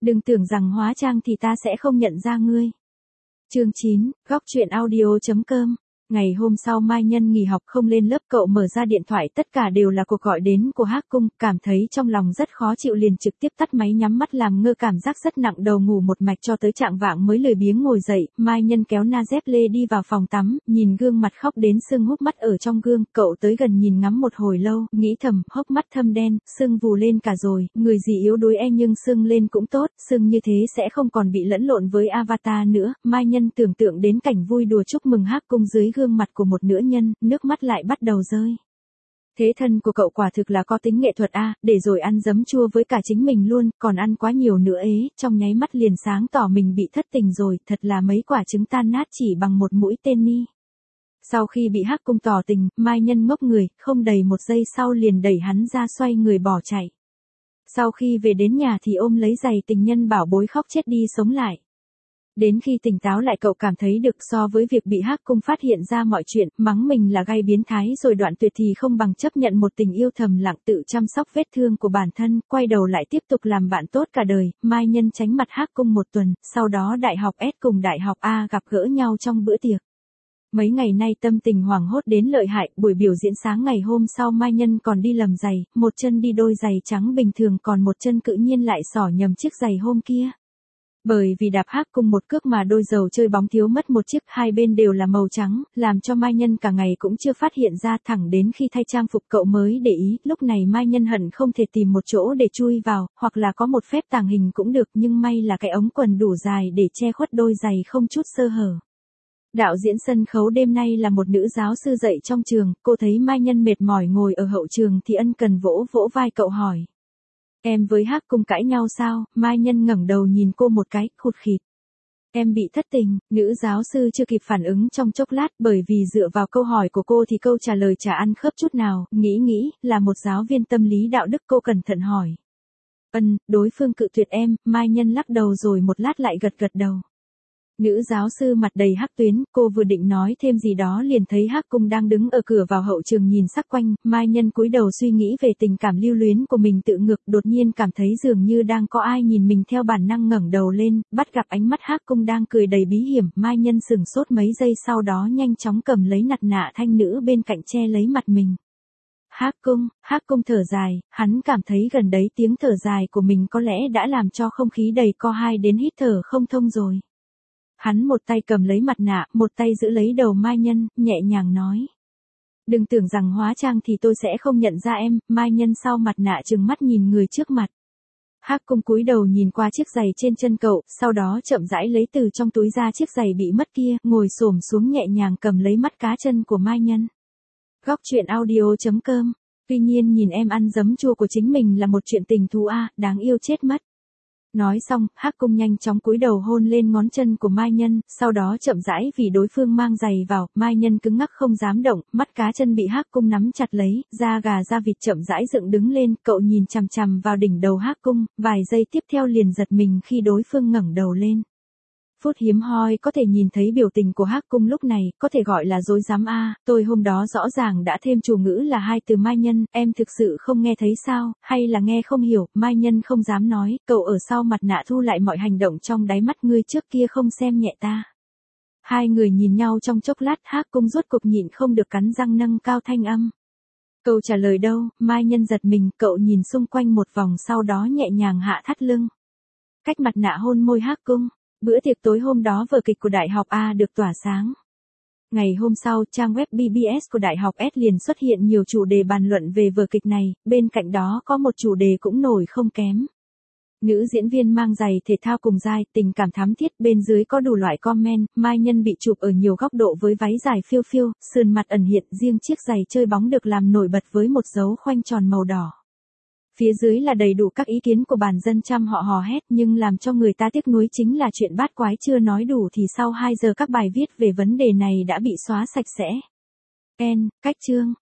Đừng tưởng rằng hóa trang thì ta sẽ không nhận ra ngươi. Chương 9, góc truyện audio.com. Ngày hôm sau Mai Nhân nghỉ học không lên lớp, cậu mở ra điện thoại, tất cả đều là cuộc gọi đến của Hắc Cung, cảm thấy trong lòng rất khó chịu liền trực tiếp tắt máy nhắm mắt làm ngơ, cảm giác rất nặng đầu, ngủ một mạch cho tới trạng vạng mới lười biếng ngồi dậy. Mai Nhân kéo na dép lê đi vào phòng tắm, nhìn gương mặt khóc đến sưng hốc mắt ở trong gương, cậu tới gần nhìn ngắm một hồi lâu, nghĩ thầm, hốc mắt thâm đen, sưng vù lên cả rồi, người gì yếu đuối nhưng sưng lên cũng tốt, sưng như thế sẽ không còn bị lẫn lộn với Avatar nữa. Mai Nhân tưởng tượng đến cảnh vui đùa chúc mừng Hắc Cung dưới gương mặt của một nữ nhân, nước mắt lại bắt đầu rơi. Thế thân của cậu quả thực là có tính nghệ thuật a, để rồi ăn giấm chua với cả chính mình luôn, còn ăn quá nhiều nữa ế, trong nháy mắt liền sáng tỏ mình bị thất tình rồi, thật là mấy quả trứng tan nát chỉ bằng một mũi tên ni. Sau khi bị Hắc Cung tỏ tình, Mai Nhân ngốc người, không đầy một giây sau liền đẩy hắn ra xoay người bỏ chạy. Sau khi về đến nhà thì ôm lấy giày tình nhân bảo bối khóc chết đi sống lại. Đến khi tỉnh táo lại cậu cảm thấy được, so với việc bị Hắc Cung phát hiện ra mọi chuyện, mắng mình là gay biến thái rồi đoạn tuyệt thì không bằng chấp nhận một tình yêu thầm lặng, tự chăm sóc vết thương của bản thân, quay đầu lại tiếp tục làm bạn tốt cả đời. Mai Nhân tránh mặt Hắc Cung một tuần, sau đó đại học S cùng đại học A gặp gỡ nhau trong bữa tiệc. Mấy ngày nay tâm tình hoảng hốt đến lợi hại, buổi biểu diễn sáng ngày hôm sau Mai Nhân còn đi lầm giày, một chân đi đôi giày trắng bình thường còn một chân tự nhiên lại xỏ nhầm chiếc giày hôm kia. Bởi vì đạp Hắc Cung một cước mà đôi dầu chơi bóng thiếu mất một chiếc, hai bên đều là màu trắng, làm cho Mai Nhân cả ngày cũng chưa phát hiện ra, thẳng đến khi thay trang phục cậu mới để ý. Lúc này Mai Nhân hận không thể tìm một chỗ để chui vào, hoặc là có một phép tàng hình cũng được, nhưng may là cái ống quần đủ dài để che khuất đôi giày không chút sơ hở. Đạo diễn sân khấu đêm nay là một nữ giáo sư dạy trong trường, cô thấy Mai Nhân mệt mỏi ngồi ở hậu trường thì ân cần vỗ vỗ vai cậu hỏi. Em với Hắc Cung cãi nhau sao? Mai Nhân ngẩng đầu nhìn cô một cái, khụt khịt. Em bị thất tình. Nữ giáo sư chưa kịp phản ứng trong chốc lát, bởi vì dựa vào câu hỏi của cô thì câu trả lời chả ăn khớp chút nào, nghĩ, là một giáo viên tâm lý đạo đức, cô cẩn thận hỏi. Đối phương cự tuyệt em. Mai Nhân lắc đầu rồi một lát lại gật đầu. Nữ giáo sư mặt đầy hắc tuyến, cô vừa định nói thêm gì đó liền thấy Hắc Cung đang đứng ở cửa vào hậu trường nhìn sắc quanh. Mai Nhân cúi đầu suy nghĩ về tình cảm lưu luyến của mình tự ngược, đột nhiên cảm thấy dường như đang có ai nhìn mình, theo bản năng ngẩng đầu lên, bắt gặp ánh mắt Hắc Cung đang cười đầy bí hiểm. Mai Nhân sửng sốt mấy giây, sau đó nhanh chóng cầm lấy mặt nạ thanh nữ bên cạnh che lấy mặt mình. Hắc Cung thở dài, hắn cảm thấy gần đấy tiếng thở dài của mình có lẽ đã làm cho không khí đầy co hai đến hít thở không thông rồi. Hắn một tay cầm lấy mặt nạ, một tay giữ lấy đầu Mai Nhân, nhẹ nhàng nói. Đừng tưởng rằng hóa trang thì tôi sẽ không nhận ra em. Mai Nhân sau mặt nạ trừng mắt nhìn người trước mặt. Hắc Cung cúi đầu nhìn qua chiếc giày trên chân cậu, sau đó chậm rãi lấy từ trong túi ra chiếc giày bị mất kia, ngồi xổm xuống nhẹ nhàng cầm lấy mắt cá chân của Mai Nhân. Góc truyện audio.com. Tuy nhiên nhìn em ăn giấm chua của chính mình là một chuyện tình thú a, đáng yêu chết mất. Nói xong, Hắc Cung nhanh chóng cúi đầu hôn lên ngón chân của Mai Nhân, sau đó chậm rãi vì đối phương mang giày vào, Mai Nhân cứng ngắc không dám động, mắt cá chân bị Hắc Cung nắm chặt lấy, da gà da vịt chậm rãi dựng đứng lên, cậu nhìn chằm chằm vào đỉnh đầu Hắc Cung, vài giây tiếp theo liền giật mình khi đối phương ngẩng đầu lên. Phút hiếm hoi có thể nhìn thấy biểu tình của Hắc Cung lúc này, có thể gọi là dối dám a. Tôi hôm đó rõ ràng đã thêm chủ ngữ là hai từ Mai Nhân, em thực sự không nghe thấy sao, hay là nghe không hiểu? Mai Nhân không dám nói, cậu ở sau mặt nạ thu lại mọi hành động trong đáy mắt, ngươi trước kia không xem nhẹ ta. Hai người nhìn nhau trong chốc lát, Hắc Cung rốt cục nhịn không được cắn răng nâng cao thanh âm. Câu trả lời đâu? Mai Nhân giật mình, cậu nhìn xung quanh một vòng sau đó nhẹ nhàng hạ thắt lưng. Cách mặt nạ hôn môi Hắc Cung. Bữa tiệc tối hôm đó vở kịch của Đại học A được tỏa sáng. Ngày hôm sau, trang web BBS của Đại học S liền xuất hiện nhiều chủ đề bàn luận về vở kịch này, bên cạnh đó có một chủ đề cũng nổi không kém. Nữ diễn viên mang giày thể thao cùng dai, tình cảm thắm thiết, bên dưới có đủ loại comment. Mai Nhân bị chụp ở nhiều góc độ với váy dài phiêu phiêu, sườn mặt ẩn hiện, riêng chiếc giày chơi bóng được làm nổi bật với một dấu khoanh tròn màu đỏ. Phía dưới là đầy đủ các ý kiến của bản dân trăm họ hò hét, nhưng làm cho người ta tiếc nuối chính là chuyện bát quái chưa nói đủ thì sau 2 giờ các bài viết về vấn đề này đã bị xóa sạch sẽ. Cách chương